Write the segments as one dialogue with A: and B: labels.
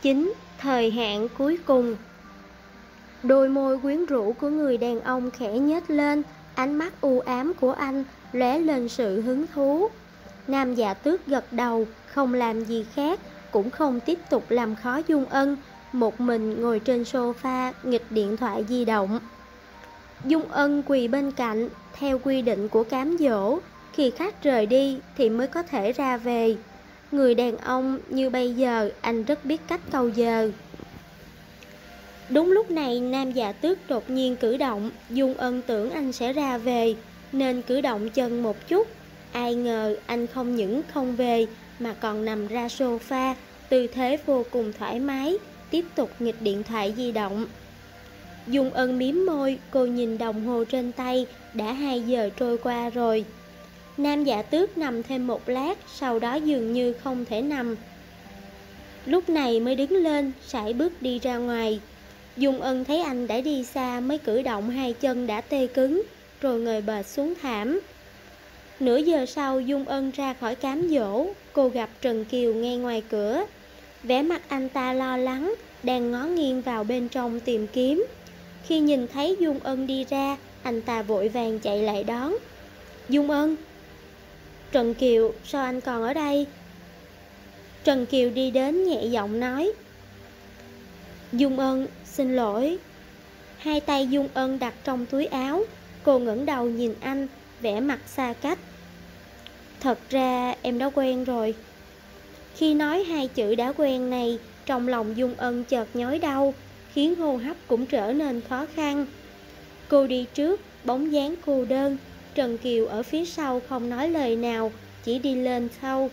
A: 9. Thời hạn cuối cùng. Đôi môi quyến rũ của người đàn ông khẽ nhếch lên, ánh mắt u ám của anh lóe lên sự hứng thú. Nam Dạ Tước gật đầu, không làm gì khác, cũng không tiếp tục làm khó Dung Ân, một mình ngồi trên sofa nghịch điện thoại di động. Dung Ân quỳ bên cạnh, theo quy định của cám dỗ, khi khách rời đi thì mới có thể ra về. Người đàn ông như bây giờ, anh rất biết cách câu giờ. Đúng lúc này, Nam Dạ Tước đột nhiên cử động, Dung Ân tưởng anh sẽ ra về, nên cử động chân một chút. Ai ngờ anh không những không về, mà còn nằm ra sofa, tư thế vô cùng thoải mái, tiếp tục nghịch điện thoại di động. Dung Ân mím môi, cô nhìn đồng hồ trên tay, đã 2 giờ trôi qua rồi. Nam Dạ Tước nằm thêm một lát, sau đó dường như không thể nằm. Lúc này mới đứng lên, sải bước đi ra ngoài. Dung Ân thấy anh đã đi xa mới cử động 2 chân đã tê cứng, rồi ngồi bệt xuống thảm. Nửa giờ sau, Dung Ân ra khỏi cám dỗ, cô gặp Trần Kiều ngay ngoài cửa. Vẻ mặt anh ta lo lắng, đang ngó nghiêng vào bên trong tìm kiếm. Khi nhìn thấy Dung Ân đi ra, anh ta vội vàng chạy lại đón. Dung Ân. Trần Kiều, sao anh còn ở đây? Trần Kiều đi đến nhẹ giọng nói. Dung Ân, xin lỗi. Hai tay Dung Ân đặt trong túi áo, cô ngẩng đầu nhìn anh, vẻ mặt xa cách. Thật ra em đã quen rồi. Khi nói 2 chữ đã quen này, trong lòng Dung Ân chợt nhói đau, khiến hô hấp cũng trở nên khó khăn. Cô đi trước, bóng dáng cô đơn, Trần Kiều ở phía sau không nói lời nào, chỉ đi lên sau.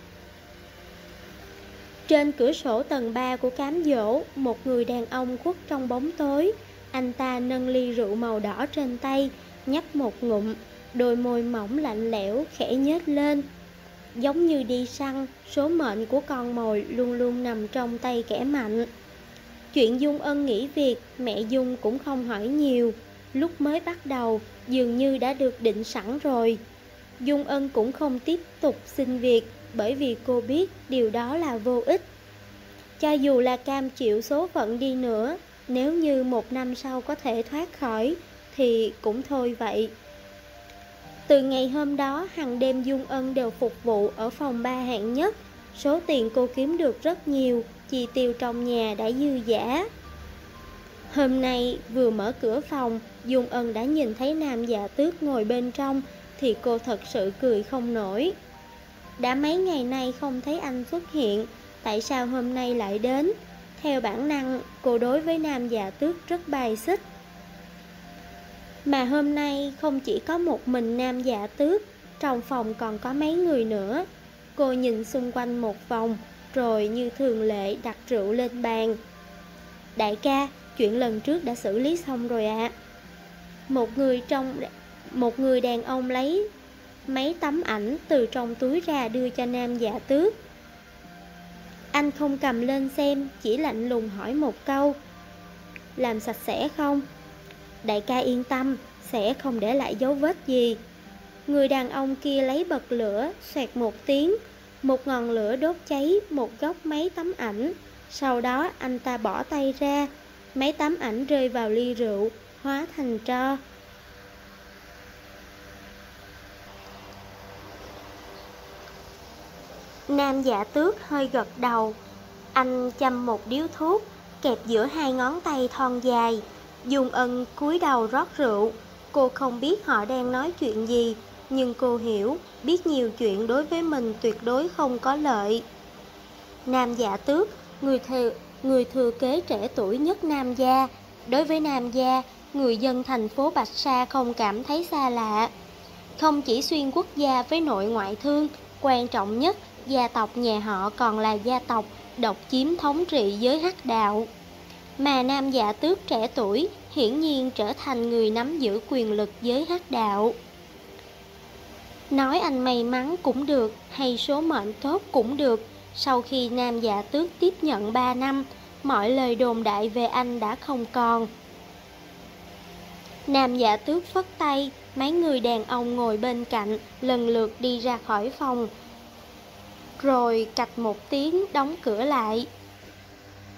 A: Trên cửa sổ tầng 3 của cám dỗ, một người đàn ông khuất trong bóng tối. Anh ta nâng ly rượu màu đỏ trên tay, nhấp một ngụm, đôi môi mỏng lạnh lẽo khẽ nhếch lên. Giống như đi săn, số mệnh của con mồi luôn luôn nằm trong tay kẻ mạnh. Chuyện Dung Ân nghỉ việc, mẹ Dung cũng không hỏi nhiều. Lúc mới bắt đầu, dường như đã được định sẵn rồi. Dung Ân cũng không tiếp tục xin việc, bởi vì cô biết điều đó là vô ích. Cho dù là cam chịu số phận đi nữa, nếu như 1 năm sau có thể thoát khỏi, thì cũng thôi vậy. Từ ngày hôm đó, hàng đêm Dung Ân đều phục vụ ở phòng 3 hạng nhất. Số tiền cô kiếm được rất nhiều, chi tiêu trong nhà đã dư dả. Hôm nay vừa mở cửa phòng, Dung Ân đã nhìn thấy Nam Dạ Tước ngồi bên trong, thì cô thật sự cười không nổi. Đã mấy ngày nay không thấy anh xuất hiện, tại sao hôm nay lại đến? Theo bản năng, cô đối với Nam Dạ Tước rất bài xích. Mà hôm nay không chỉ có một mình Nam Dạ Tước, trong phòng còn có mấy người nữa. Cô nhìn xung quanh một vòng, rồi như thường lệ đặt rượu lên bàn. Đại ca, chuyện lần trước đã xử lý xong rồi ạ. Một người đàn ông lấy mấy tấm ảnh từ trong túi ra đưa cho Nam Dạ Tước. Anh không cầm lên xem, chỉ lạnh lùng hỏi một câu. Làm sạch sẽ không? Đại ca yên tâm, sẽ không để lại dấu vết gì. Người đàn ông kia lấy bật lửa, xoẹt một tiếng, một ngọn lửa đốt cháy một góc mấy tấm ảnh. Sau đó anh ta bỏ tay ra, mấy tấm ảnh rơi vào ly rượu, hóa thành tro. Nam Dạ Tước hơi gật đầu. Anh châm một điếu thuốc, kẹp giữa 2 ngón tay thon dài. Dung Ân cúi đầu rót rượu. Cô không biết họ đang nói chuyện gì, nhưng cô hiểu, biết nhiều chuyện đối với mình tuyệt đối không có lợi. Nam Dạ Tước, người thừa kế trẻ tuổi nhất Nam gia. Đối với Nam gia, người dân thành phố Bạch Sa không cảm thấy xa lạ. Không chỉ xuyên quốc gia với nội ngoại thương, quan trọng nhất, gia tộc nhà họ còn là gia tộc độc chiếm thống trị giới hắc đạo. Mà Nam Dạ Tước trẻ tuổi hiển nhiên trở thành người nắm giữ quyền lực giới hắc đạo. Nói anh may mắn cũng được, hay số mệnh tốt cũng được. Sau khi Nam Dạ Tước tiếp nhận 3 năm, mọi lời đồn đại về anh đã không còn. Nam Dạ Tước phất tay, mấy người đàn ông ngồi bên cạnh lần lượt đi ra khỏi phòng, rồi cạch một tiếng đóng cửa lại.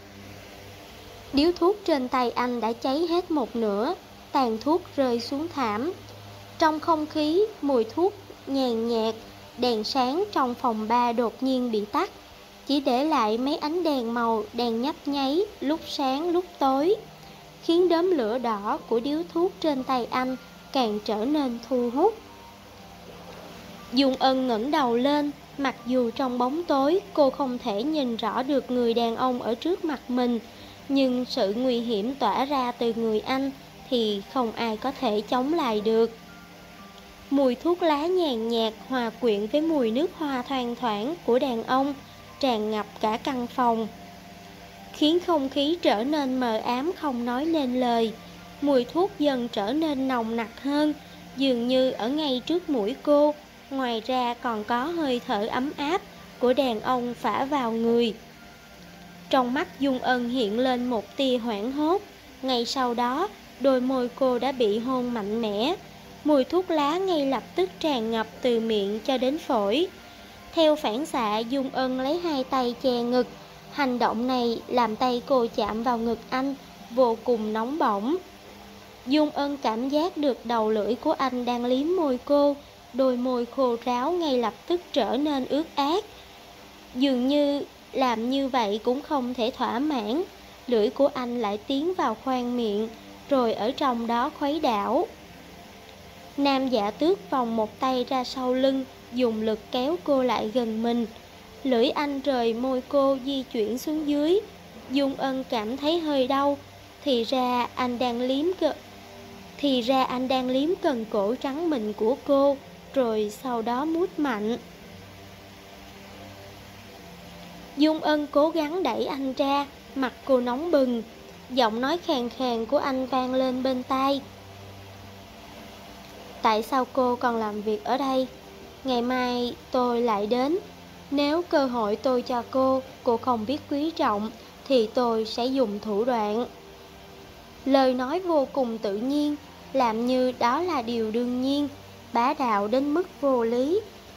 A: Điếu thuốc trên tay anh đã cháy hết một nửa, tàn thuốc rơi xuống thảm. Trong không khí, mùi thuốc nhàn nhạt, đèn sáng trong phòng ba đột nhiên bị tắt, chỉ để lại mấy ánh đèn màu đang nhấp nháy, lúc sáng lúc tối, khiến đốm lửa đỏ của điếu thuốc trên tay anh càng trở nên thu hút. Dung Ân ngẩng đầu lên, mặc dù trong bóng tối cô không thể nhìn rõ được người đàn ông ở trước mặt mình, nhưng sự nguy hiểm tỏa ra từ người anh thì không ai có thể chống lại được. Mùi thuốc lá nhàn nhạt hòa quyện với mùi nước hoa thoang thoảng của đàn ông tràn ngập cả căn phòng, khiến không khí trở nên mờ ám không nói nên lời. Mùi thuốc dần trở nên nồng nặc hơn, dường như ở ngay trước mũi cô. Ngoài ra còn có hơi thở ấm áp của đàn ông phả vào người. Trong mắt Dung Ân hiện lên một tia hoảng hốt. Ngay sau đó, đôi môi cô đã bị hôn mạnh mẽ. Mùi thuốc lá ngay lập tức tràn ngập từ miệng cho đến phổi. Theo phản xạ, Dung Ân lấy hai tay che ngực. Hành động này làm tay cô chạm vào ngực anh, vô cùng nóng bỏng. Dung Ân cảm giác được đầu lưỡi của anh đang liếm môi cô. Đôi môi khô ráo ngay lập tức trở nên ướt át. Dường như làm như vậy cũng không thể thỏa mãn. Lưỡi của anh lại tiến vào khoang miệng, rồi ở trong đó khuấy đảo. Nam Dạ Tước vòng một tay ra sau lưng, dùng lực kéo cô lại gần mình. Lưỡi anh rời môi cô di chuyển xuống dưới. Dung Ân cảm thấy hơi đau. Thì ra anh đang liếm cần cổ trắng mịn của cô, rồi sau đó mút mạnh. Dung Ân cố gắng đẩy anh ra, mặt cô nóng bừng. Giọng nói khàn khàn của anh vang lên bên tai. Tại sao cô còn làm việc ở đây? Ngày mai tôi lại đến. Nếu cơ hội tôi cho cô không biết quý trọng, thì tôi sẽ dùng thủ đoạn. Lời nói vô cùng tự nhiên, làm như đó là điều đương nhiên, bá đạo đến mức vô lý.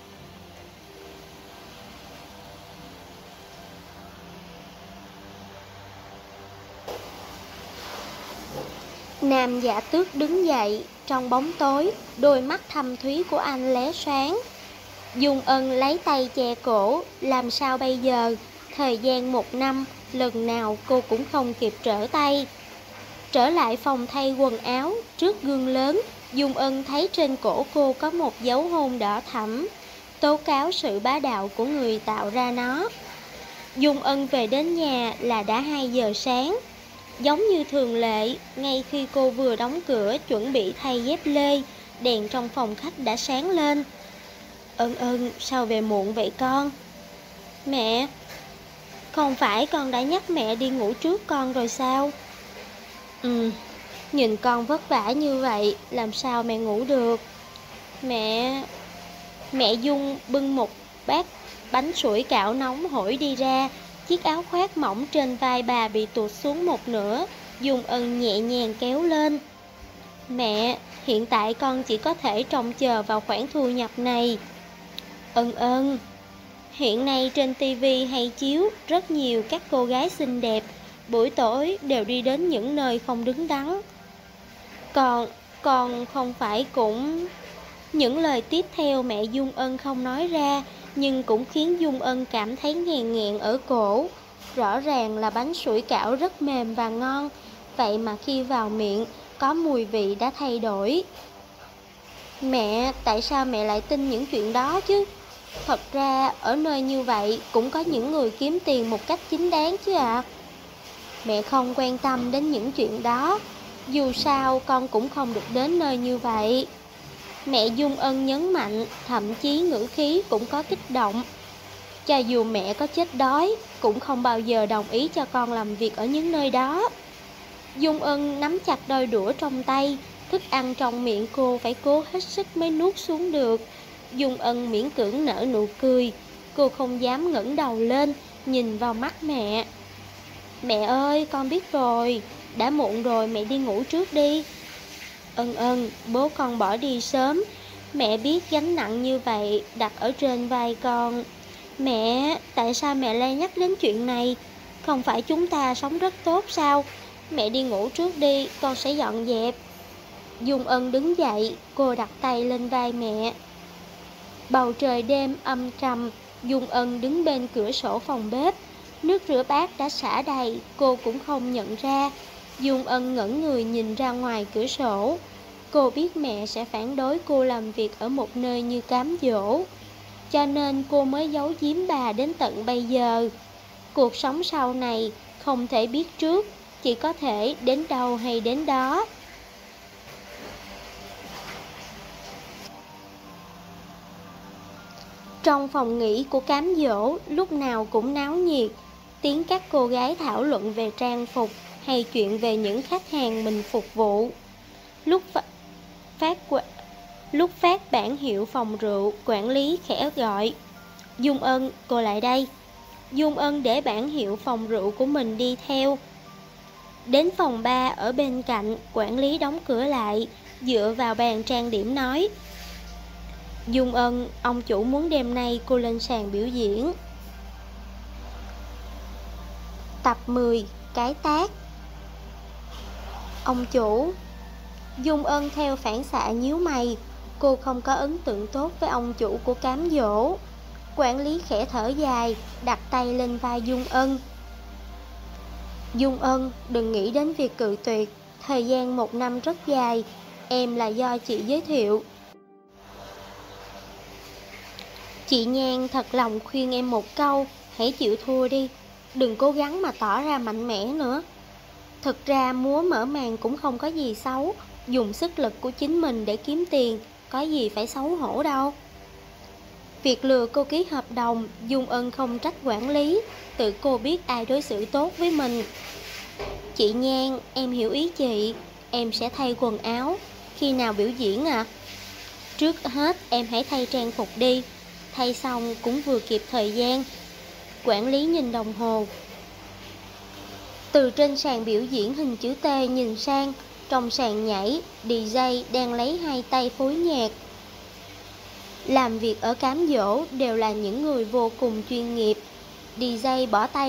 A: Nam Dạ Tước đứng dậy, trong bóng tối, đôi mắt thâm thúy của anh lóe sáng. Dung Ân lấy tay che cổ, làm sao bây giờ? Thời gian 1 năm, lần nào cô cũng không kịp trở tay. Trở lại phòng thay quần áo, trước gương lớn, Dung Ân thấy trên cổ cô có một dấu hôn đỏ thẫm, tố cáo sự bá đạo của người tạo ra nó. Dung Ân về đến nhà là đã 2 giờ sáng. Giống như thường lệ, ngay khi cô vừa đóng cửa chuẩn bị thay dép lê, đèn trong phòng khách đã sáng lên. Ân, sao về muộn vậy con? Mẹ, không phải con đã nhắc mẹ đi ngủ trước con rồi sao? Nhìn con vất vả như vậy, làm sao mẹ ngủ được? Mẹ Dung bưng một bát bánh sủi cảo nóng hổi đi ra. Chiếc áo khoác mỏng trên vai bà bị tuột xuống một nửa. Dung Ân nhẹ nhàng kéo lên. Mẹ, hiện tại con chỉ có thể trông chờ vào khoản thu nhập này. Ân, hiện nay trên tivi hay chiếu rất nhiều các cô gái xinh đẹp, buổi tối đều đi đến những nơi không đứng đắn. Con không phải cũng... Những lời tiếp theo mẹ Dung Ân không nói ra, nhưng cũng khiến Dung Ân cảm thấy nghẹn nghẹn ở cổ. Rõ ràng là bánh sủi cảo rất mềm và ngon, vậy mà khi vào miệng, có mùi vị đã thay đổi. Mẹ, tại sao mẹ lại tin những chuyện đó chứ? Thật ra, ở nơi như vậy cũng có những người kiếm tiền một cách chính đáng chứ ạ. Mẹ không quan tâm đến những chuyện đó. Dù sao con cũng không được đến nơi như vậy. Mẹ Dung Ân nhấn mạnh, thậm chí ngữ khí cũng có kích động. Cho dù mẹ có chết đói, cũng không bao giờ đồng ý cho con làm việc ở những nơi đó. Dung Ân nắm chặt đôi đũa trong tay. Thức ăn trong miệng cô phải cố hết sức mới nuốt xuống được. Dung Ân miễn cưỡng nở nụ cười. Cô không dám ngẩng đầu lên, nhìn vào mắt mẹ. Mẹ ơi, con biết rồi. Đã muộn rồi, mẹ đi ngủ trước đi. Ân, bố con bỏ đi sớm. Mẹ biết gánh nặng như vậy đặt ở trên vai con. Mẹ, tại sao mẹ lại nhắc đến chuyện này? Không phải chúng ta sống rất tốt sao? Mẹ đi ngủ trước đi, con sẽ dọn dẹp. Dung Ân đứng dậy, cô đặt tay lên vai mẹ. Bầu trời đêm âm trầm, Dung Ân đứng bên cửa sổ phòng bếp. Nước rửa bát đã xả đầy, cô cũng không nhận ra. Dung Ân ngẩn người nhìn ra ngoài cửa sổ. Cô biết mẹ sẽ phản đối cô làm việc ở một nơi như cám dỗ, cho nên cô mới giấu giếm bà đến tận bây giờ. Cuộc sống sau này không thể biết trước, chỉ có thể đến đâu hay đến đó. Trong phòng nghỉ của cám dỗ lúc nào cũng náo nhiệt, tiếng các cô gái thảo luận về trang phục hay chuyện về những khách hàng mình phục vụ. Lúc phát bản hiệu phòng rượu, quản lý khẽ gọi: Dung Ân, cô lại đây. Dung Ân để bản hiệu phòng rượu của mình đi theo. Đến phòng bar ở bên cạnh, quản lý đóng cửa lại, dựa vào bàn trang điểm nói: Dung Ân, ông chủ muốn đêm nay cô lên sàn biểu diễn. Tập 10, cái tát. Ông chủ. Dung Ân theo phản xạ nhíu mày. Cô không có ấn tượng tốt với ông chủ của cám dỗ. Quản lý khẽ thở dài, đặt tay lên vai Dung Ân. Dung Ân, đừng nghĩ đến việc cự tuyệt. Thời gian 1 năm rất dài. Em là do chị giới thiệu. Chị Nhan thật lòng khuyên em một câu: hãy chịu thua đi, đừng cố gắng mà tỏ ra mạnh mẽ nữa. Thực ra múa mở màn cũng không có gì xấu. Dùng sức lực của chính mình để kiếm tiền, có gì phải xấu hổ đâu. Việc lừa cô ký hợp đồng, Dung Ân không trách quản lý, tự cô biết ai đối xử tốt với mình. Chị Nhan, em hiểu ý chị. Em sẽ thay quần áo. Khi nào biểu diễn ạ? Trước hết em hãy thay trang phục đi. Thay xong cũng vừa kịp thời gian. Quản lý nhìn đồng hồ. Từ trên sàn biểu diễn hình chữ T nhìn sang, trong sàn nhảy, DJ đang lấy 2 tay phối nhạc. Làm việc ở cám dỗ đều là những người vô cùng chuyên nghiệp. DJ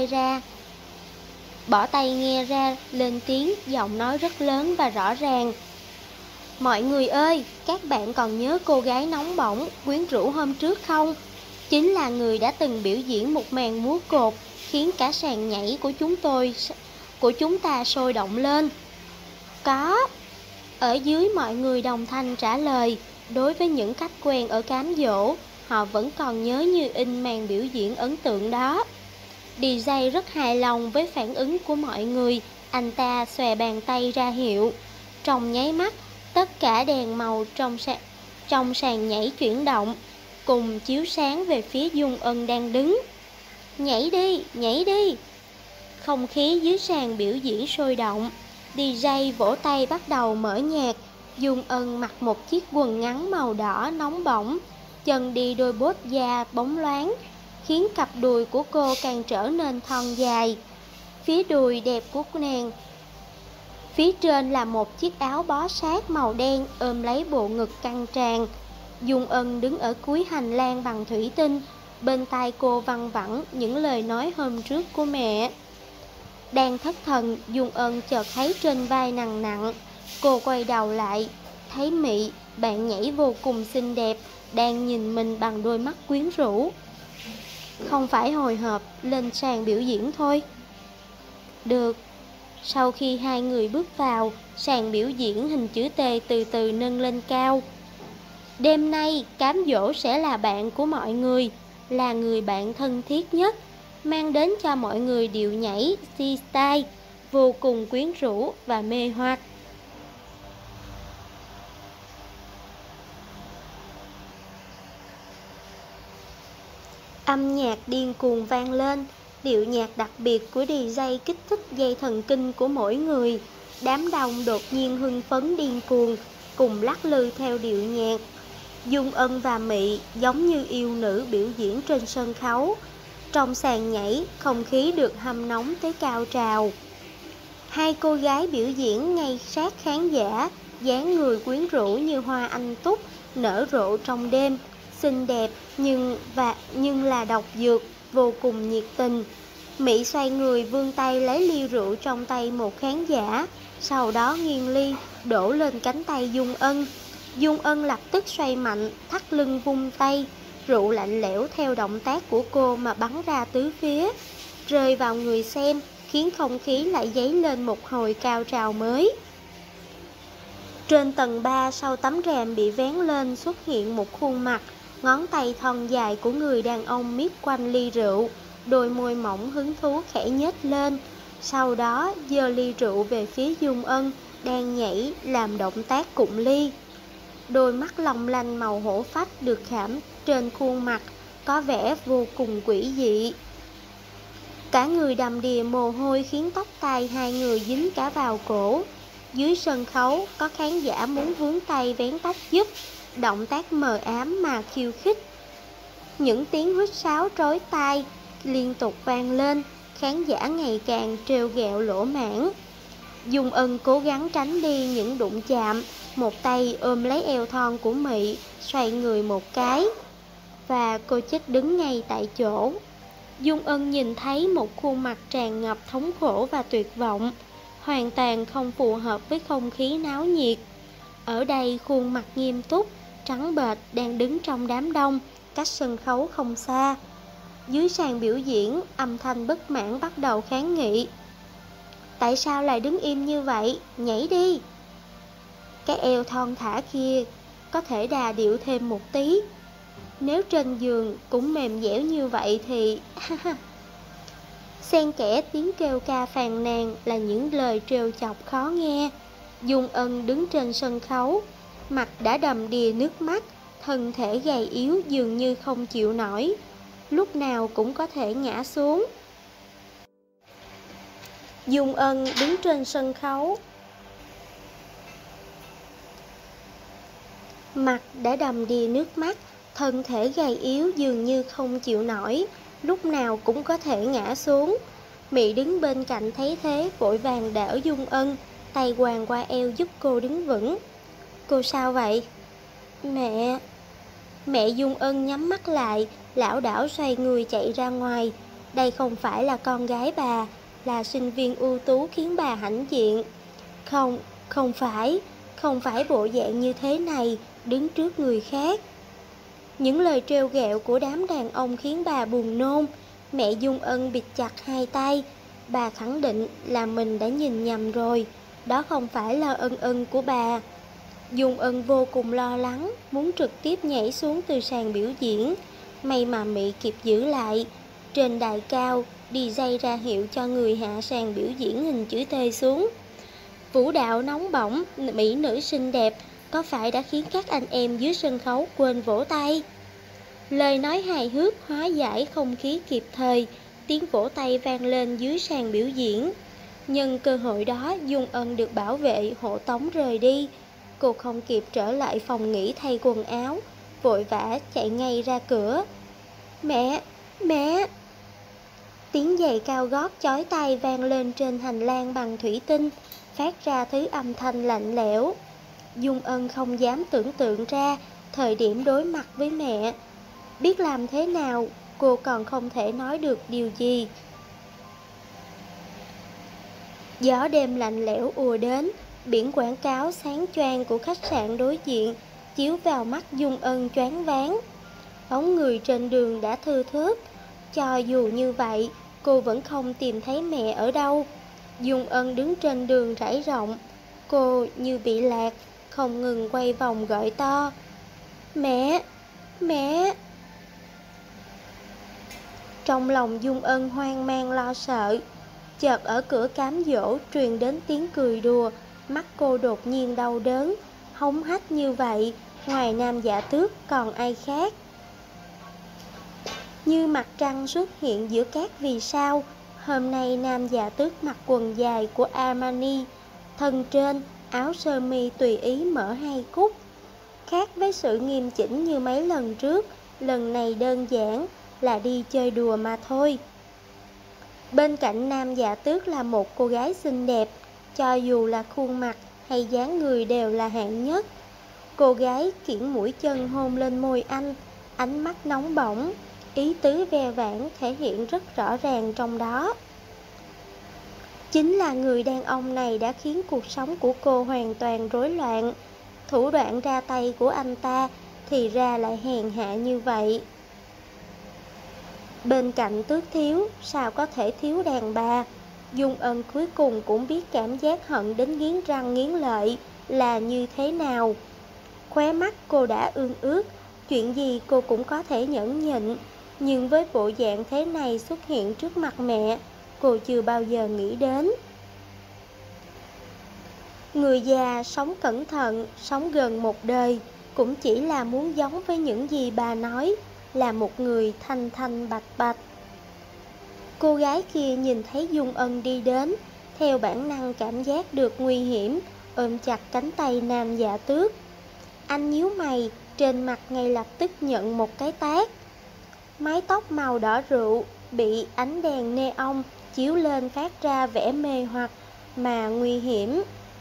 A: bỏ tay nghe ra, lên tiếng, giọng nói rất lớn và rõ ràng. Mọi người ơi, các bạn còn nhớ cô gái nóng bỏng, quyến rũ hôm trước không? Chính là người đã từng biểu diễn một màn múa cột, khiến cả sàn nhảy của chúng ta sôi động lên. Có. Ở dưới mọi người đồng thanh trả lời. Đối với những khách quen ở cám dỗ, họ vẫn còn nhớ như in màn biểu diễn ấn tượng đó. DJ rất hài lòng với phản ứng của mọi người. Anh ta xòe bàn tay ra hiệu. Trong nháy mắt, tất cả đèn màu trong sàn nhảy chuyển động, cùng chiếu sáng về phía Dung Ân đang đứng. Nhảy đi, nhảy đi. Không khí dưới sàn biểu diễn sôi động. DJ vỗ tay bắt đầu mở nhạc. Dung Ân mặc một chiếc quần ngắn màu đỏ nóng bỏng, chân đi đôi bốt da bóng loáng, khiến cặp đùi của cô càng trở nên thon dài. Phía đùi đẹp của nàng, phía trên là một chiếc áo bó sát màu đen ôm lấy bộ ngực căng tràn. Dung Ân đứng ở cuối hành lang bằng thủy tinh, bên tai cô văng vẳng những lời nói hôm trước của mẹ. Đang thất thần, Dung Ân chợt thấy trên vai nặng nặng. Cô quay đầu lại, thấy Mị, bạn nhảy vô cùng xinh đẹp, đang nhìn mình bằng đôi mắt quyến rũ. Không phải hồi hộp, lên sàn biểu diễn thôi. Được. Sau khi hai người bước vào, sàn biểu diễn hình chữ T từ từ nâng lên cao. Đêm nay, cám dỗ sẽ là bạn của mọi người, là người bạn thân thiết nhất, mang đến cho mọi người điệu nhảy freestyle vô cùng quyến rũ và mê hoặc. Âm nhạc điên cuồng vang lên, điệu nhạc đặc biệt của DJ kích thích dây thần kinh của mỗi người. Đám đông đột nhiên hưng phấn điên cuồng, cùng lắc lư theo điệu nhạc. Dung Ân và Mị giống như yêu nữ biểu diễn trên sân khấu. Trong sàn nhảy, không khí được hâm nóng tới cao trào. Hai cô gái biểu diễn ngay sát khán giả, dáng người quyến rũ như hoa anh túc, nở rộ trong đêm, xinh đẹp nhưng là độc dược, vô cùng nhiệt tình. Mỹ xoay người vươn tay lấy ly rượu trong tay một khán giả, sau đó nghiêng ly, đổ lên cánh tay Dung Ân. Dung Ân lập tức xoay mạnh, thắt lưng vung tay, rượu lạnh lẽo theo động tác của cô mà bắn ra tứ phía, rơi vào người xem, khiến không khí lại dấy lên một hồi cao trào mới. Trên tầng 3 sau tấm rèm bị vén lên xuất hiện một khuôn mặt, ngón tay thon dài của người đàn ông miết quanh ly rượu, đôi môi mỏng hứng thú khẽ nhếch lên, sau đó giơ ly rượu về phía Dung Ân đang nhảy làm động tác cụng ly. Đôi mắt long lanh màu hổ phách được khảm trên khuôn mặt có vẻ vô cùng quỷ dị. Cả người đầm đìa mồ hôi khiến tóc tai hai người dính cả vào cổ. Dưới sân khấu có khán giả muốn vướng tay vén tóc giúp, động tác mờ ám mà khiêu khích. Những tiếng huýt sáo trói tai liên tục vang lên, khán giả ngày càng trêu ghẹo lỗ mãn. Dung Ân cố gắng tránh đi những đụng chạm, một tay ôm lấy eo thon của Mị, xoay người một cái, và cô chết đứng ngay tại chỗ. Dung Ân nhìn thấy một khuôn mặt tràn ngập thống khổ và tuyệt vọng, hoàn toàn không phù hợp với không khí náo nhiệt. Ở đây khuôn mặt nghiêm túc, trắng bệch đang đứng trong đám đông, cách sân khấu không xa. Dưới sàn biểu diễn, âm thanh bất mãn bắt đầu kháng nghị. Tại sao lại đứng im như vậy? Nhảy đi! Cái eo thon thả kia có thể đà điệu thêm một tí. Nếu trên giường cũng mềm dẻo như vậy thì... Xen kẽ tiếng kêu ca phàn nàn là những lời trêu chọc khó nghe. Dung Ân đứng trên sân khấu, mặt đã đầm đìa nước mắt, thân thể gầy yếu dường như không chịu nổi, lúc nào cũng có thể ngã xuống. Dung Ân đứng trên sân khấu, mặt đã đầm đìa nước mắt, thân thể gầy yếu dường như không chịu nổi, lúc nào cũng có thể ngã xuống. Mị đứng bên cạnh thấy thế vội vàng đỡ Dung Ân, tay quàng qua eo giúp cô đứng vững. Cô sao vậy? Mẹ Dung Ân nhắm mắt lại, lảo đảo xoay người chạy ra ngoài. Đây không phải là con gái bà, là sinh viên ưu tú khiến bà hãnh diện. Không phải bộ dạng như thế này, đứng trước người khác. Những lời trêu ghẹo của đám đàn ông khiến bà buồn nôn. Mẹ Dung Ân bịt chặt hai tay. Bà khẳng định là mình đã nhìn nhầm rồi, đó không phải là Ân của bà. Dung Ân vô cùng lo lắng, muốn trực tiếp nhảy xuống từ sàn biểu diễn. May mà Mị kịp giữ lại. Trên đài cao, DJ ra hiệu cho người hạ sàn biểu diễn hình chữ T xuống. Vũ đạo nóng bỏng, mỹ nữ xinh đẹp, có phải đã khiến các anh em dưới sân khấu quên vỗ tay? Lời nói hài hước hóa giải không khí kịp thời, tiếng vỗ tay vang lên dưới sàn biểu diễn. Nhân cơ hội đó, Dung Ân được bảo vệ hộ tống rời đi. Cô không kịp trở lại phòng nghỉ thay quần áo, vội vã chạy ngay ra cửa. Mẹ! Tiếng giày cao gót chói tai vang lên trên hành lang bằng thủy tinh, phát ra thứ âm thanh lạnh lẽo. Dung Ân không dám tưởng tượng ra thời điểm đối mặt với mẹ. Biết làm thế nào, cô còn không thể nói được điều gì. Gió đêm lạnh lẽo ùa đến, biển quảng cáo sáng choang của khách sạn đối diện chiếu vào mắt Dung Ân choáng váng. Bóng người trên đường đã thưa thớt, cho dù như vậy, cô vẫn không tìm thấy mẹ ở đâu. Dung Ân đứng trên đường rải rộng, cô như bị lạc, không ngừng quay vòng gọi to. Mẹ! Trong lòng Dung Ân hoang mang lo sợ. Chợt ở cửa cám dỗ truyền đến tiếng cười đùa, mắt cô đột nhiên đau đớn, hống hách như vậy, ngoài Nam Dạ Tước còn ai khác. Như mặt trăng xuất hiện giữa các vì sao, hôm nay Nam Dạ Tước mặc quần dài của Armani, thân trên áo sơ mi tùy ý mở 2 cúc. Khác với sự nghiêm chỉnh như mấy lần trước, lần này đơn giản là đi chơi đùa mà thôi. Bên cạnh Nam Dạ Tước là một cô gái xinh đẹp, cho dù là khuôn mặt hay dáng người đều là hạng nhất. Cô gái kiễng mũi chân hôn lên môi anh, ánh mắt nóng bỏng. ý tứ ve vãn thể hiện rất rõ ràng trong đó. Chính là người đàn ông này đã khiến cuộc sống của cô hoàn toàn rối loạn. Thủ đoạn ra tay của anh ta thì ra lại hèn hạ như vậy. Bên cạnh Tước thiếu, sao có thể thiếu đàn bà? Dung Ân cuối cùng cũng biết cảm giác hận đến nghiến răng nghiến lợi là như thế nào. Khóe mắt cô đã ương ướt, chuyện gì cô cũng có thể nhẫn nhịn. Nhưng với bộ dạng thế này xuất hiện trước mặt mẹ, cô chưa bao giờ nghĩ đến. Người già sống cẩn thận, sống gần một đời, cũng chỉ là muốn giống với những gì bà nói, là một người thanh thanh bạch bạch. Cô gái kia nhìn thấy Dung Ân đi đến, theo bản năng cảm giác được nguy hiểm, ôm chặt cánh tay Nam Dạ Tước. Anh nhíu mày, trên mặt ngay lập tức nhận một cái tát. Mái tóc màu đỏ rượu bị ánh đèn neon chiếu lên phát ra vẻ mê hoặc mà nguy hiểm.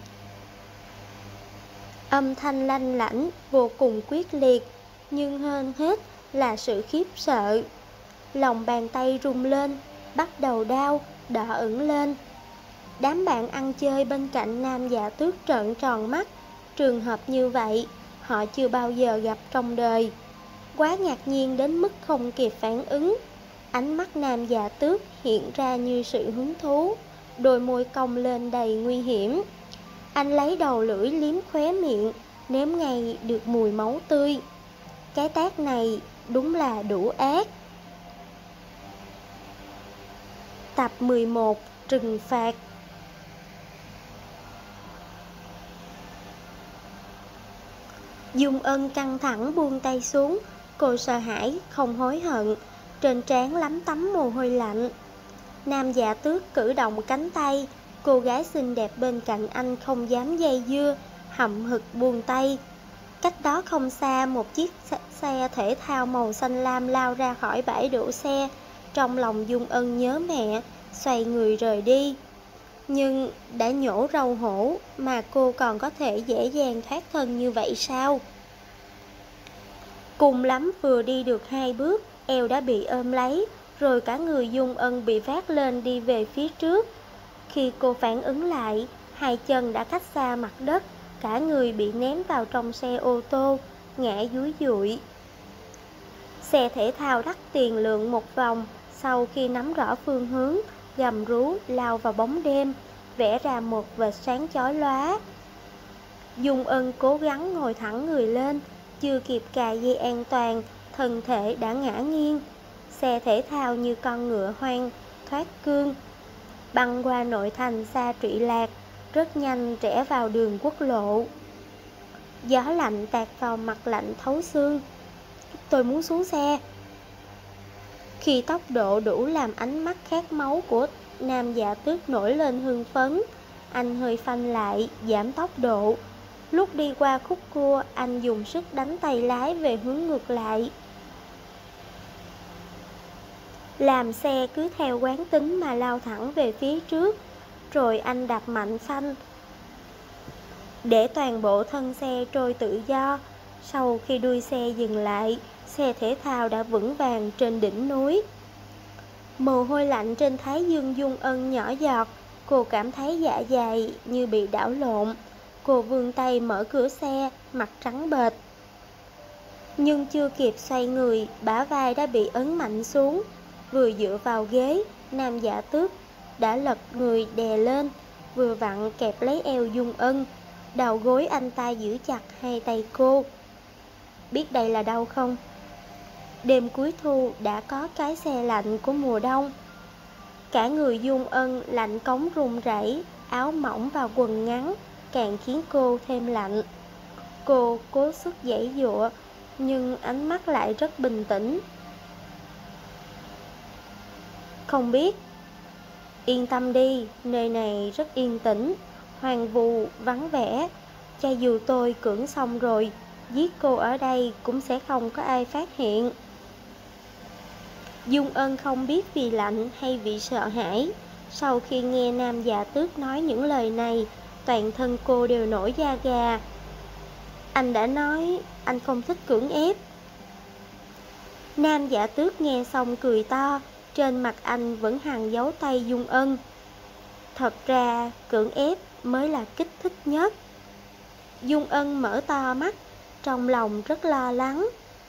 A: Âm thanh lanh lảnh vô cùng quyết liệt, nhưng hơn hết là sự khiếp sợ. Lòng bàn tay rung lên, bắt đầu đau, đỏ ửng lên. Đám bạn ăn chơi bên cạnh Nam Dạ Tước trợn tròn mắt. Trường hợp như vậy họ chưa bao giờ gặp trong đời. Quá ngạc nhiên đến mức không kịp phản ứng. Ánh mắt Nam Dạ Tước hiện ra như sự hứng thú, đôi môi cong lên đầy nguy hiểm. Anh lấy đầu lưỡi liếm khóe miệng, nếm ngay được mùi máu tươi. Cái tát này đúng là đủ ác. Tập 11: Trừng phạt. Dung Ân căng thẳng buông tay xuống. Cô sợ hãi, không hối hận. Trên trán lấm tấm mồ hôi lạnh. Nam Dạ Tước cử động cánh tay. Cô gái xinh đẹp bên cạnh anh không dám dây dưa, hậm hực buông tay. Cách đó không xa, một chiếc xe thể thao màu xanh lam lao ra khỏi bãi đỗ xe. Trong lòng Dung Ân nhớ mẹ, xoay người rời đi. Nhưng đã nhổ râu hổ mà cô còn có thể dễ dàng thoát thân như vậy sao? Cùng lắm vừa đi được 2 bước, eo đã bị ôm lấy, rồi cả người Dung Ân bị vác lên đi về phía trước. Khi cô phản ứng lại, 2 chân đã cách xa mặt đất, cả người bị ném vào trong xe ô tô, ngã dúi dụi. Xe thể thao đắt tiền lượn một vòng, sau khi nắm rõ phương hướng, gầm rú lao vào bóng đêm, vẽ ra một vệt sáng chói lóa. Dung Ân cố gắng ngồi thẳng người lên, chưa kịp cài dây an toàn, thân thể đã ngã nghiêng. Xe thể thao như con ngựa hoang, thoát cương, băng qua nội thành xa Trụy Lạc, rất nhanh rẽ vào đường quốc lộ. Gió lạnh tạt vào mặt lạnh thấu xương. Tôi muốn xuống xe. Khi tốc độ đủ làm ánh mắt khát máu của Nam Dạ Tước nổi lên hưng phấn, anh hơi phanh lại, giảm tốc độ. Lúc đi qua khúc cua, anh dùng sức đánh tay lái về hướng ngược lại, làm xe cứ theo quán tính mà lao thẳng về phía trước. Rồi anh đạp mạnh phanh, để toàn bộ thân xe trôi tự do. Sau khi đuôi xe dừng lại, xe thể thao đã vững vàng trên đỉnh núi. Mồ hôi lạnh trên thái dương Dung Ân nhỏ giọt. Cô cảm thấy dạ dày như bị đảo lộn. Cô vươn tay mở cửa xe, mặt trắng bệch. Nhưng chưa kịp xoay người, bả vai đã bị ấn mạnh xuống. Vừa dựa vào ghế, Nam Dạ Tước đã lật người đè lên, vừa vặn kẹp lấy eo Dung Ân. Đầu gối anh ta giữ chặt hai tay cô. Biết đây là đâu không? Đêm cuối thu đã có cái xe lạnh của mùa đông. Cả người Dung Ân lạnh cống run rẩy, áo mỏng và quần ngắn càng khiến cô thêm lạnh. Cô cố sức giãy giụa, nhưng ánh mắt lại rất bình tĩnh. Không biết. Yên tâm đi, nơi này rất yên tĩnh, hoang vu, vắng vẻ. Cho dù tôi cưỡng xong rồi, giết cô ở đây cũng sẽ không có ai phát hiện. Dung Ân không biết vì lạnh hay vì sợ hãi. Sau khi nghe Nam Dạ Tước nói những lời này, toàn thân cô đều nổi da gà. Anh đã nói anh không thích cưỡng ép. Nam Dạ Tước nghe xong cười to, trên mặt anh vẫn hằn dấu tay Dung Ân. Thật ra cưỡng ép mới là kích thích nhất. Dung Ân mở to mắt, trong lòng rất lo lắng.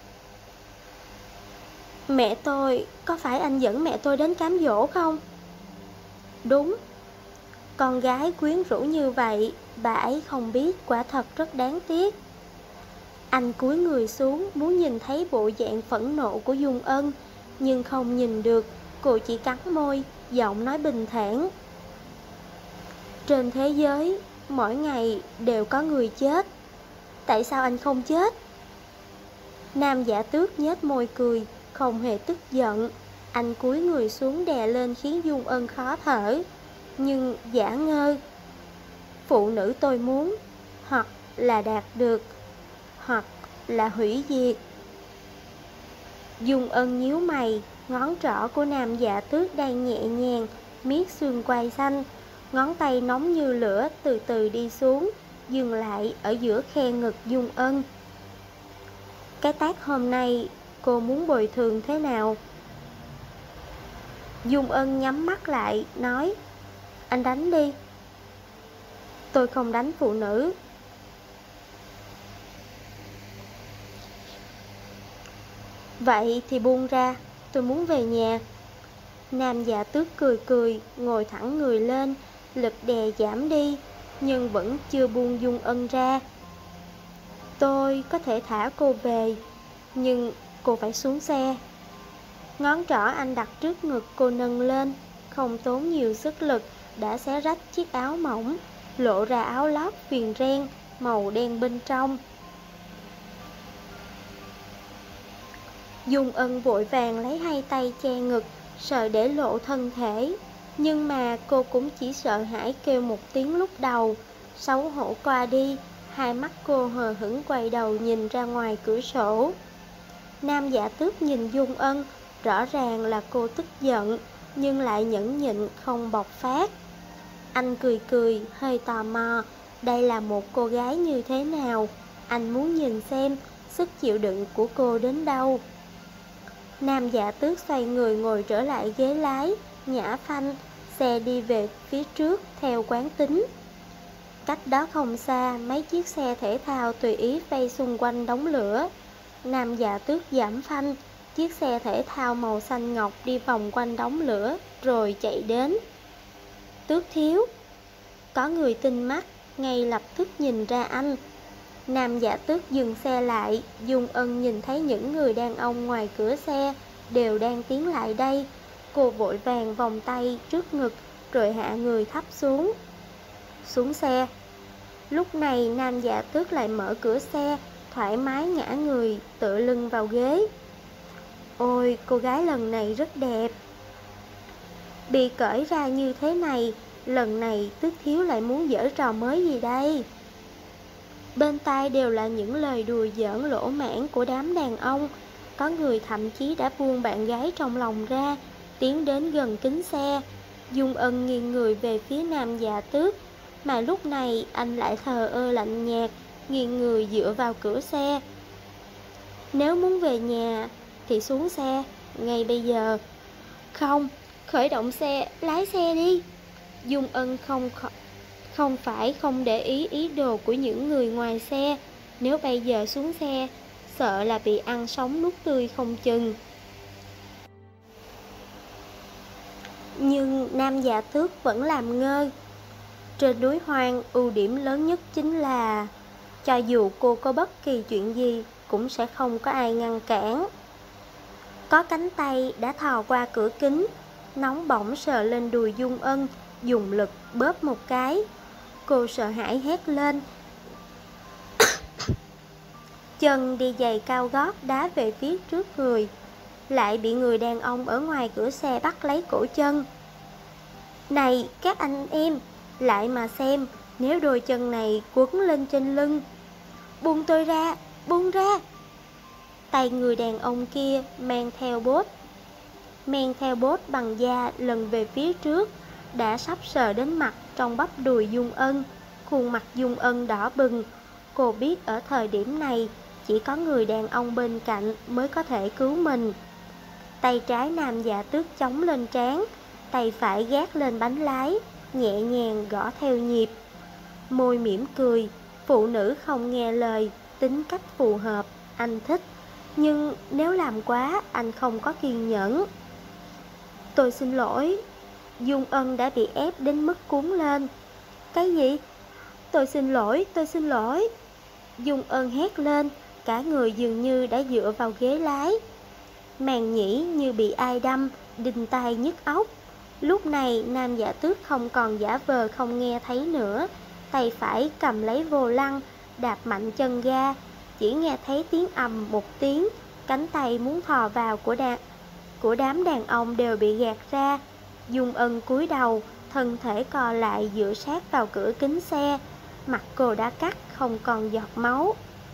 A: Mẹ tôi, có phải anh dẫn mẹ tôi đến cám dỗ không? Đúng. Con gái quyến rũ như vậy, bà ấy không biết, quả thật rất đáng tiếc. Anh cúi người xuống muốn nhìn thấy bộ dạng phẫn nộ của Dung Ân, nhưng không nhìn được, cô chỉ cắn môi, giọng nói bình thản. Trên thế giới, mỗi ngày đều có người chết. Tại sao anh không chết? Nam Dạ Tước nhếch môi cười, không hề tức giận. Anh cúi người xuống đè lên khiến Dung Ân khó thở, nhưng giả ngơ. Phụ nữ tôi muốn, hoặc là đạt được, hoặc là hủy diệt. Dung Ân nhíu mày, ngón trỏ của Nam Dạ Tước đang nhẹ nhàng miết xương quai xanh, ngón tay nóng như lửa từ từ đi xuống, dừng lại ở giữa khe ngực Dung Ân. Cái tát hôm nay cô muốn bồi thường thế nào? Dung Ân nhắm mắt lại, nói: Anh đánh đi. Tôi không đánh phụ nữ. Vậy thì buông ra, tôi muốn về nhà. Nam Dạ Tước cười cười, ngồi thẳng người lên, lực đè giảm đi, nhưng vẫn chưa buông Dung Ân ra. Tôi có thể thả cô về, nhưng cô phải xuống xe. Ngón trỏ anh đặt trước ngực cô nâng lên, không tốn nhiều sức lực đã xé rách chiếc áo mỏng, lộ ra áo lót viền ren màu đen bên trong. Dung Ân vội vàng lấy hai tay che ngực, sợ để lộ thân thể, nhưng mà cô cũng chỉ sợ hãi kêu một tiếng lúc đầu. Xấu hổ qua đi, hai mắt cô hờ hững quay đầu nhìn ra ngoài cửa sổ. Nam Dạ Tước nhìn Dung Ân, rõ ràng là cô tức giận, nhưng lại nhẫn nhịn không bộc phát. Anh cười cười, hơi tò mò, đây là một cô gái như thế nào, anh muốn nhìn xem sức chịu đựng của cô đến đâu. Nam Dạ Tước xoay người ngồi trở lại ghế lái, nhả phanh, xe đi về phía trước theo quán tính. Cách đó không xa, mấy chiếc xe thể thao tùy ý vây xung quanh đống lửa. Nam Dạ Tước giảm phanh, chiếc xe thể thao màu xanh ngọc đi vòng quanh đống lửa rồi chạy đến. Tước thiếu. Có người tinh mắt, ngay lập tức nhìn ra anh. Nam Dạ Tước dừng xe lại, Dung Ân nhìn thấy những người đàn ông ngoài cửa xe đều đang tiến lại đây. Cô vội vàng vòng tay trước ngực rồi hạ người thấp xuống. Xuống xe. Lúc này Nam Dạ Tước lại mở cửa xe, thoải mái ngã người, tựa lưng vào ghế. Ôi, cô gái lần này rất đẹp. Bị cởi ra như thế này, lần này Tước thiếu lại muốn giở trò mới gì đây? Bên tai đều là những lời đùa giỡn lỗ mãn của đám đàn ông. Có người thậm chí đã buông bạn gái trong lòng ra, tiến đến gần kính xe. Dung Ân nghiêng người về phía Nam Dạ Tước, mà lúc này anh lại thờ ơ lạnh nhạt, nghiêng người dựa vào cửa xe. Nếu muốn về nhà thì xuống xe, ngay bây giờ. Không, khởi động xe, lái xe đi. Dung Ân không phải không để ý đồ của những người ngoài xe. Nếu bây giờ xuống xe, sợ là bị ăn sống nuốt tươi không chừng. Nhưng Nam Dạ Tước vẫn làm ngơ. Trên núi hoang, ưu điểm lớn nhất chính là cho dù cô có bất kỳ chuyện gì cũng sẽ không có ai ngăn cản. Có cánh tay đã thò qua cửa kính, nóng bỏng sờ lên đùi Dung Ân, dùng lực bóp một cái. Cô sợ hãi hét lên. Chân đi giày cao gót đá về phía trước người, lại bị người đàn ông ở ngoài cửa xe bắt lấy cổ chân. Này các anh em, lại mà xem, nếu đôi chân này quấn lên trên lưng. Buông tôi ra, buông ra. Tay người đàn ông kia mang theo bốt bằng da lần về phía trước, đã sắp sờ đến mặt trong bắp đùi Dung Ân. Khuôn mặt Dung Ân đỏ bừng. Cô biết ở thời điểm này chỉ có người đàn ông bên cạnh mới có thể cứu mình. Tay trái Nam Dạ Tước chống lên trán, tay phải gác lên bánh lái, nhẹ nhàng gõ theo nhịp. Môi mỉm cười, phụ nữ không nghe lời, tính cách phù hợp, anh thích. Nhưng nếu làm quá, anh không có kiên nhẫn. Tôi xin lỗi. Dung Ân đã bị ép đến mức cuống lên. Cái gì? Tôi xin lỗi, tôi xin lỗi. Dung Ân hét lên, cả người dường như đã dựa vào ghế lái. Màng nhĩ như bị ai đâm, đinh tai nhức óc. Lúc này Nam Dạ Tước không còn giả vờ không nghe thấy nữa. Tay phải cầm lấy vô lăng, đạp mạnh chân ga. Chỉ nghe thấy tiếng ầm một tiếng, cánh tay muốn thò vào của đám đàn ông đều bị gạt ra. Dung Ân cúi đầu, thân thể co lại dựa sát vào cửa kính xe. Mặt cô đã cắt, không còn giọt máu.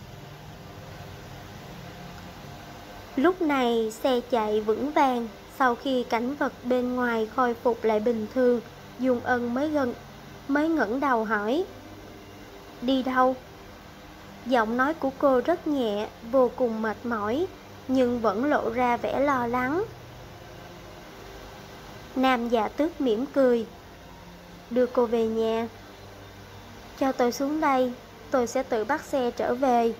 A: Lúc này xe chạy vững vàng. Sau khi cảnh vật bên ngoài khôi phục lại bình thường, Dung Ân mới ngẩng đầu hỏi: Đi đâu? Giọng nói của cô rất nhẹ, vô cùng mệt mỏi, nhưng vẫn lộ ra vẻ lo lắng. Nam Dạ Tước mỉm cười: Đưa cô về nhà. Cho tôi xuống đây, tôi sẽ tự bắt xe trở về.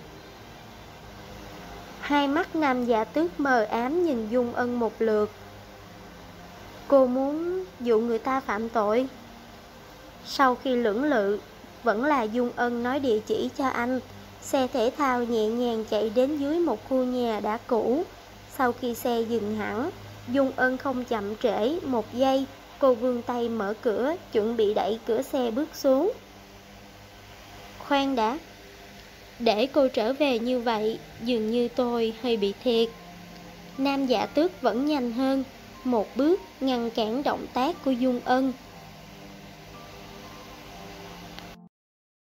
A: Hai mắt Nam Dạ Tước mờ ám nhìn Dung Ân một lượt. Cô muốn dụ người ta phạm tội? Sau khi lưỡng lự, vẫn là Dung Ân nói địa chỉ cho anh. Xe thể thao nhẹ nhàng chạy đến dưới một khu nhà đã cũ. Sau khi xe dừng hẳn, Dung Ân không chậm trễ một giây. Cô vươn tay mở cửa, chuẩn bị đẩy cửa xe bước xuống. Khoan đã. Để cô trở về như vậy, dường như tôi hơi bị thiệt. Nam Dạ Tước vẫn nhanh hơn một bước, ngăn cản động tác của Dung Ân.